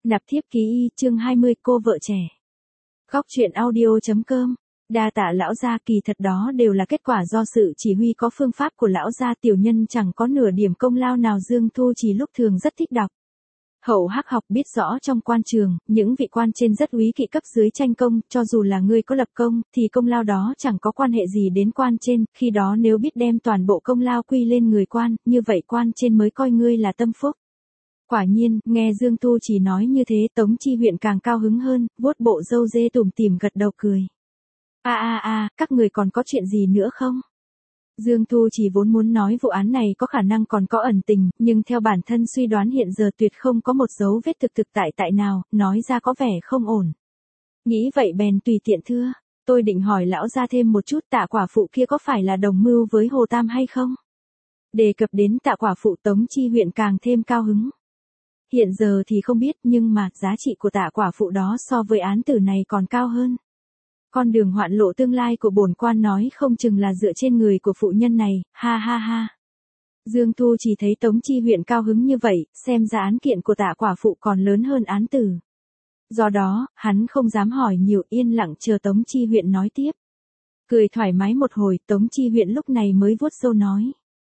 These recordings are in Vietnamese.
Nạp thiếp ký y chương 20 cô vợ trẻ. Góc truyện audio.com. Đa tạ lão gia, kỳ thật đó đều là kết quả do sự chỉ huy có phương pháp của lão gia, tiểu nhân chẳng có nửa điểm công lao nào. Dương Thu Chỉ lúc thường rất thích đọc. Hậu hắc học biết rõ trong quan trường, những vị quan trên rất úy kỵ cấp dưới tranh công, cho dù là ngươi có lập công, thì công lao đó chẳng có quan hệ gì đến quan trên, khi đó nếu biết đem toàn bộ công lao quy lên người quan, như vậy quan trên mới coi ngươi là tâm phúc. Quả nhiên, nghe Dương Thu Chỉ nói như thế, Tống Chi Huyện càng cao hứng hơn, vuốt bộ râu dê tủm tỉm gật đầu cười. Các người còn có chuyện gì nữa không? Dương Thu Chỉ vốn muốn nói vụ án này có khả năng còn có ẩn tình, nhưng theo bản thân suy đoán hiện giờ tuyệt không có một dấu vết thực tại nào, nói ra có vẻ không ổn. Nghĩ vậy bèn tùy tiện thưa, tôi định hỏi lão gia thêm một chút, Tạ quả phụ kia có phải là đồng mưu với Hồ Tam hay không? Đề cập đến Tạ quả phụ, Tống Chi Huyện càng thêm cao hứng. Hiện giờ thì không biết, nhưng mà giá trị của Tạ quả phụ đó so với án tử này còn cao hơn. Con đường hoạn lộ tương lai của bổn quan nói không chừng là dựa trên người của phụ nhân này, ha ha ha. Dương Thu chỉ thấy Tống Chi Huyện cao hứng như vậy, xem ra án kiện của Tạ quả phụ còn lớn hơn án tử. Do đó, hắn không dám hỏi nhiều, yên lặng chờ Tống Chi Huyện nói tiếp. Cười thoải mái một hồi, Tống Chi Huyện lúc này mới vuốt râu nói.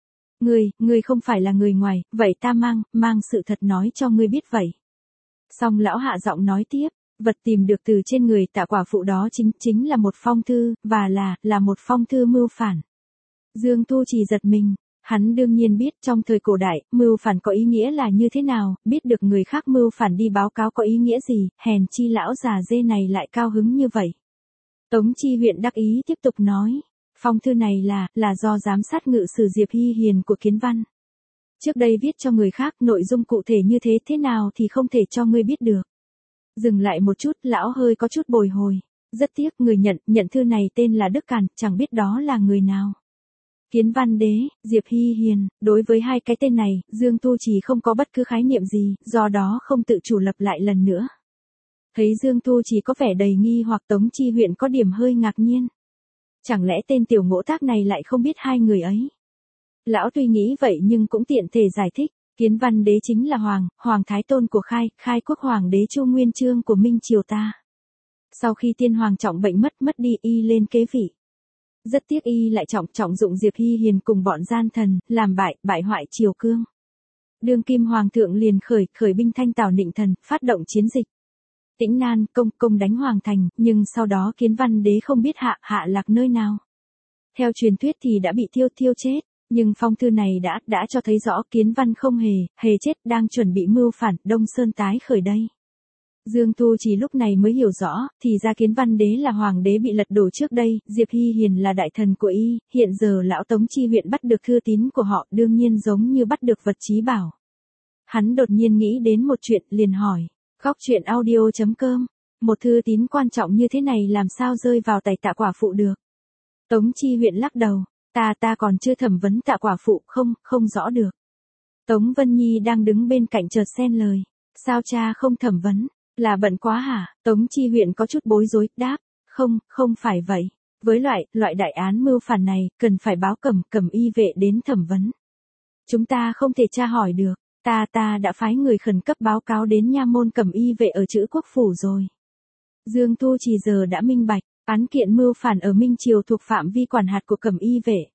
Ngươi không phải là người ngoài, vậy ta mang sự thật nói cho ngươi biết vậy. Xong lão hạ giọng nói tiếp, vật tìm được từ trên người Tạ quả phụ đó chính là một phong thư, và là một phong thư mưu phản. Dương Thu chỉ giật mình, hắn đương nhiên biết trong thời cổ đại, mưu phản có ý nghĩa là như thế nào, biết được người khác mưu phản đi báo cáo có ý nghĩa gì, hèn chi lão già dê này lại cao hứng như vậy. Tống Chi Huyện đắc ý tiếp tục nói. Phong thư này là do giám sát ngự sử Diệp Hy Hiền của Kiến Văn. Trước đây viết cho người khác, nội dung cụ thể như thế nào thì không thể cho ngươi biết được. Dừng lại một chút, lão hơi có chút bồi hồi. Rất tiếc người nhận thư này tên là Đức Càn, chẳng biết đó là người nào. Kiến Văn Đế, Diệp Hy Hiền, đối với hai cái tên này, Dương Thu Chỉ không có bất cứ khái niệm gì, do đó không tự chủ lập lại lần nữa. Thấy Dương Thu Chỉ có vẻ đầy nghi hoặc, Tống Chi Huyện có điểm hơi ngạc nhiên. Chẳng lẽ tên tiểu ngỗ tác này lại không biết hai người ấy? Lão tuy nghĩ vậy nhưng cũng tiện thể giải thích, Kiến Văn Đế chính là Hoàng Thái Tôn của khai quốc Hoàng đế Chu Nguyên Chương của Minh Triều ta. Sau khi tiên hoàng trọng bệnh mất đi, y lên kế vị. Rất tiếc y lại trọng dụng Diệp Hy Hiền cùng bọn gian thần, làm bại hoại triều cương. Đương kim hoàng thượng liền khởi binh thanh tào Nịnh Thần, phát động chiến dịch. Tĩnh Nan công đánh Hoàng Thành, nhưng sau đó Kiến Văn Đế không biết hạ lạc nơi nào. Theo truyền thuyết thì đã bị thiêu chết, nhưng phong thư này đã cho thấy rõ Kiến Văn không hề chết, đang chuẩn bị mưu phản, Đông Sơn tái khởi đây. Dương Thu chỉ lúc này mới hiểu rõ, thì ra Kiến Văn Đế là hoàng đế bị lật đổ trước đây, Diệp Hy Hiền là đại thần của y, hiện giờ lão Tống Chi Huyện bắt được thư tín của họ, đương nhiên giống như bắt được vật chí bảo. Hắn đột nhiên nghĩ đến một chuyện, liền hỏi. Góc truyện audio.com. Một thư tín quan trọng như thế này làm sao rơi vào tay Tạ quả phụ được? Tống Chi Huyện lắc đầu. Ta còn chưa thẩm vấn Tạ quả phụ, không rõ được. Tống Vân Nhi đang đứng bên cạnh chợt xen lời. Sao cha không thẩm vấn? Là bận quá hả? Tống Chi Huyện có chút bối rối, đáp. Không phải vậy. Với loại đại án mưu phản này, cần phải báo cẩm y vệ đến thẩm vấn. Chúng ta không thể tra hỏi được. Ta đã phái người khẩn cấp báo cáo đến nha môn cẩm y vệ ở Trữ Quốc Phủ rồi. Dương Thu chỉ giờ đã minh bạch, án kiện mưu phản ở Minh Triều thuộc phạm vi quản hạt của cẩm y vệ.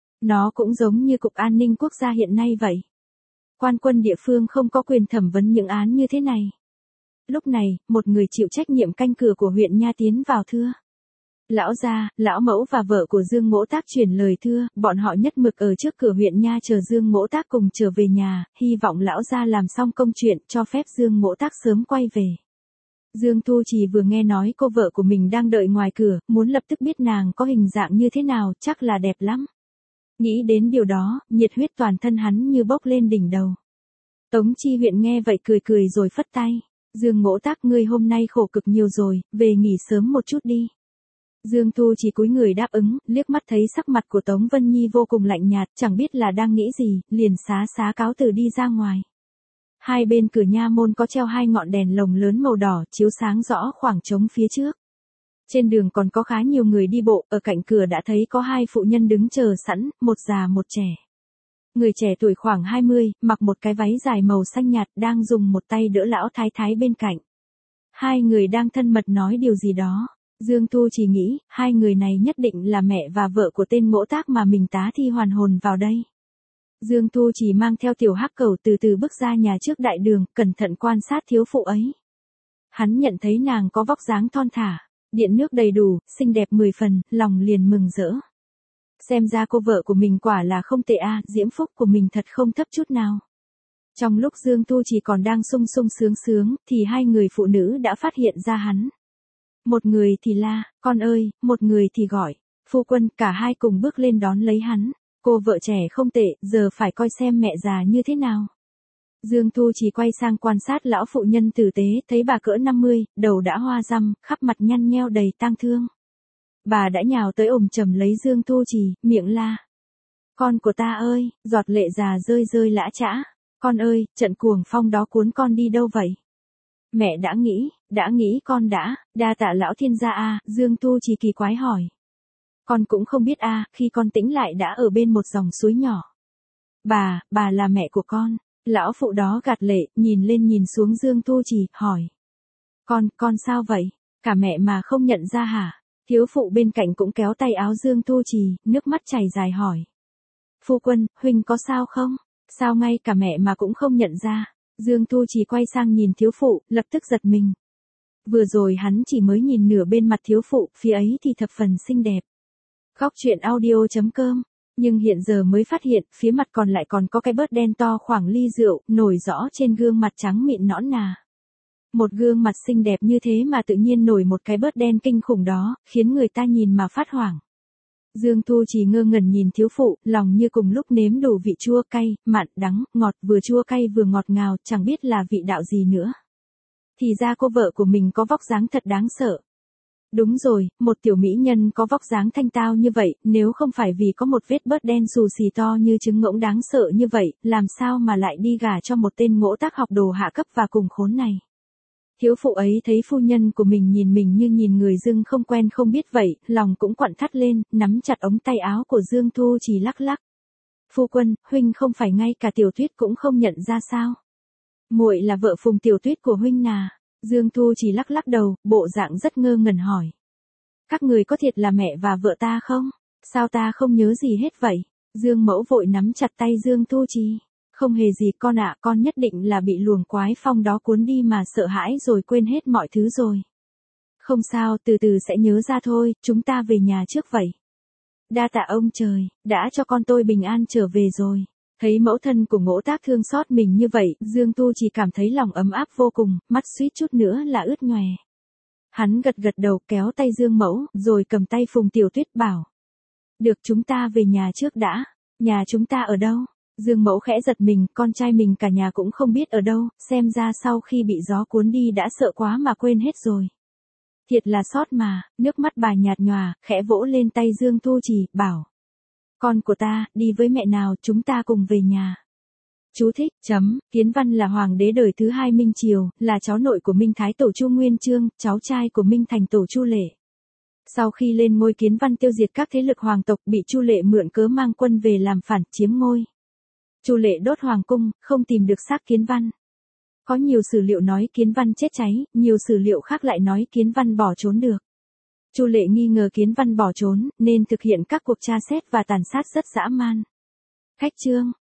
Nó cũng giống như Cục An ninh Quốc gia hiện nay vậy. Quan quân địa phương không có quyền thẩm vấn những án như thế này. Lúc này, một người chịu trách nhiệm canh cửa của huyện Nha tiến vào thưa. Lão gia, lão mẫu và vợ của Dương Mỗ Tác truyền lời thưa, bọn họ nhất mực ở trước cửa huyện Nha chờ Dương Mỗ Tác cùng trở về nhà, hy vọng lão gia làm xong công chuyện, cho phép Dương Mỗ Tác sớm quay về. Dương Thu chỉ vừa nghe nói cô vợ của mình đang đợi ngoài cửa, muốn lập tức biết nàng có hình dạng như thế nào, chắc là đẹp lắm. Nghĩ đến điều đó, nhiệt huyết toàn thân hắn như bốc lên đỉnh đầu. Tống Chi Huyện nghe vậy cười rồi phất tay. Dương Mỗ Tác, ngươi hôm nay khổ cực nhiều rồi, về nghỉ sớm một chút đi. Dương Thu chỉ cúi người đáp ứng, liếc mắt thấy sắc mặt của Tống Vân Nhi vô cùng lạnh nhạt, chẳng biết là đang nghĩ gì, liền xá cáo từ đi ra ngoài. Hai bên cửa nha môn có treo hai ngọn đèn lồng lớn màu đỏ, chiếu sáng rõ khoảng trống phía trước. Trên đường còn có khá nhiều người đi bộ, ở cạnh cửa đã thấy có hai phụ nhân đứng chờ sẵn, một già một trẻ. Người trẻ tuổi khoảng 20, mặc một cái váy dài màu xanh nhạt đang dùng một tay đỡ lão thái thái bên cạnh. Hai người đang thân mật nói điều gì đó. Dương Thu chỉ nghĩ, hai người này nhất định là mẹ và vợ của tên ngỗ tác mà mình tá thi hoàn hồn vào đây. Dương Thu chỉ mang theo tiểu hắc cẩu từ từ bước ra nhà trước đại đường, cẩn thận quan sát thiếu phụ ấy. Hắn nhận thấy nàng có vóc dáng thon thả, điện nước đầy đủ, xinh đẹp 10 phần, lòng liền mừng rỡ. Xem ra cô vợ của mình quả là không tệ a, diễm phúc của mình thật không thấp chút nào. Trong lúc Dương Tu chỉ còn đang sung sung sướng sướng, thì hai người phụ nữ đã phát hiện ra hắn. Một người thì la, con ơi, một người thì gọi, phu quân, cả hai cùng bước lên đón lấy hắn. Cô vợ trẻ không tệ, giờ phải coi xem mẹ già như thế nào. Dương Thu chỉ quay sang quan sát lão phụ nhân tử tế, thấy bà cỡ 50, đầu đã hoa răm, khắp mặt nhăn nheo đầy tang thương. Bà đã nhào tới ôm chầm lấy Dương Thu Trì, miệng la. Con của ta ơi, giọt lệ già rơi rơi lã chã. Con ơi, trận cuồng phong đó cuốn con đi đâu vậy? Mẹ đã nghĩ con đã, đa tạ lão thiên gia a, Dương Thu Trì kỳ quái hỏi. Con cũng không biết a, khi con tỉnh lại đã ở bên một dòng suối nhỏ. Bà là mẹ của con. Lão phụ đó gạt lệ, nhìn lên nhìn xuống Dương Thu Trì, hỏi. Con sao vậy? Cả mẹ mà không nhận ra hả? Thiếu phụ bên cạnh cũng kéo tay áo Dương Thu Trì, nước mắt chảy dài hỏi. Phu quân, huynh có sao không? Sao ngay cả mẹ mà cũng không nhận ra? Dương Thu Trì quay sang nhìn thiếu phụ, lập tức giật mình. Vừa rồi hắn chỉ mới nhìn nửa bên mặt thiếu phụ, phía ấy thì thập phần xinh đẹp. Góc truyện audio.com. Nhưng hiện giờ mới phát hiện, phía mặt còn lại còn có cái bớt đen to khoảng ly rượu, nổi rõ trên gương mặt trắng mịn nõn nà. Một gương mặt xinh đẹp như thế mà tự nhiên nổi một cái bớt đen kinh khủng đó, khiến người ta nhìn mà phát hoảng. Dương Thu chỉ ngơ ngẩn nhìn thiếu phụ, lòng như cùng lúc nếm đủ vị chua cay, mặn, đắng, ngọt, vừa chua cay vừa ngọt ngào, chẳng biết là vị đạo gì nữa. Thì ra cô vợ của mình có vóc dáng thật đáng sợ. Đúng rồi, một tiểu mỹ nhân có vóc dáng thanh tao như vậy, nếu không phải vì có một vết bớt đen xù xì to như trứng ngỗng đáng sợ như vậy, làm sao mà lại đi gả cho một tên ngỗ tác học đồ hạ cấp và cùng khốn này. Thiếu phụ ấy thấy phu nhân của mình nhìn như nhìn người dưng không quen không biết vậy, lòng cũng quặn thắt lên, nắm chặt ống tay áo của Dương Thu Trì lắc lắc. Phu quân, huynh không phải ngay cả Tiểu Tuyết cũng không nhận ra sao? Muội là vợ Phùng Tiểu Tuyết của huynh nà. Dương Thu chỉ lắc lắc đầu, bộ dạng rất ngơ ngẩn hỏi. Các người có thiệt là mẹ và vợ ta không? Sao ta không nhớ gì hết vậy? Dương Mẫu vội nắm chặt tay Dương Thu Trì. Không hề gì con ạ, con nhất định là bị luồng quái phong đó cuốn đi mà sợ hãi rồi quên hết mọi thứ rồi. Không sao, từ từ sẽ nhớ ra thôi, chúng ta về nhà trước vậy. Đa tạ ông trời, đã cho con tôi bình an trở về rồi. Thấy mẫu thân của Ngỗ Tác thương xót mình như vậy, Dương Tu chỉ cảm thấy lòng ấm áp vô cùng, mắt suýt chút nữa là ướt nhòe. Hắn gật gật đầu kéo tay Dương Mẫu, rồi cầm tay Phùng Tiểu Tuyết bảo. Được, chúng ta về nhà trước đã. Nhà chúng ta ở đâu? Dương Mẫu khẽ giật mình, con trai mình cả nhà cũng không biết ở đâu, xem ra sau khi bị gió cuốn đi đã sợ quá mà quên hết rồi. Thiệt là sót mà, nước mắt bà nhạt nhòa, khẽ vỗ lên tay Dương Tu Trì, bảo. Con của ta, đi với mẹ nào, chúng ta cùng về nhà. Chú thích, Kiến Văn là hoàng đế đời thứ 2 Minh Triều, là cháu nội của Minh Thái Tổ Chu Nguyên Chương, cháu trai của Minh Thành Tổ Chu Lệ. Sau khi lên ngôi Kiến Văn tiêu diệt các thế lực hoàng tộc, bị Chu Lệ mượn cớ mang quân về làm phản, chiếm ngôi. Chu Lệ đốt hoàng cung, không tìm được xác Kiến Văn. Có nhiều sử liệu nói Kiến Văn chết cháy, nhiều sử liệu khác lại nói Kiến Văn bỏ trốn được. Chu Lệ nghi ngờ Kiến Văn bỏ trốn, nên thực hiện các cuộc tra xét và tàn sát rất dã man. Khách chương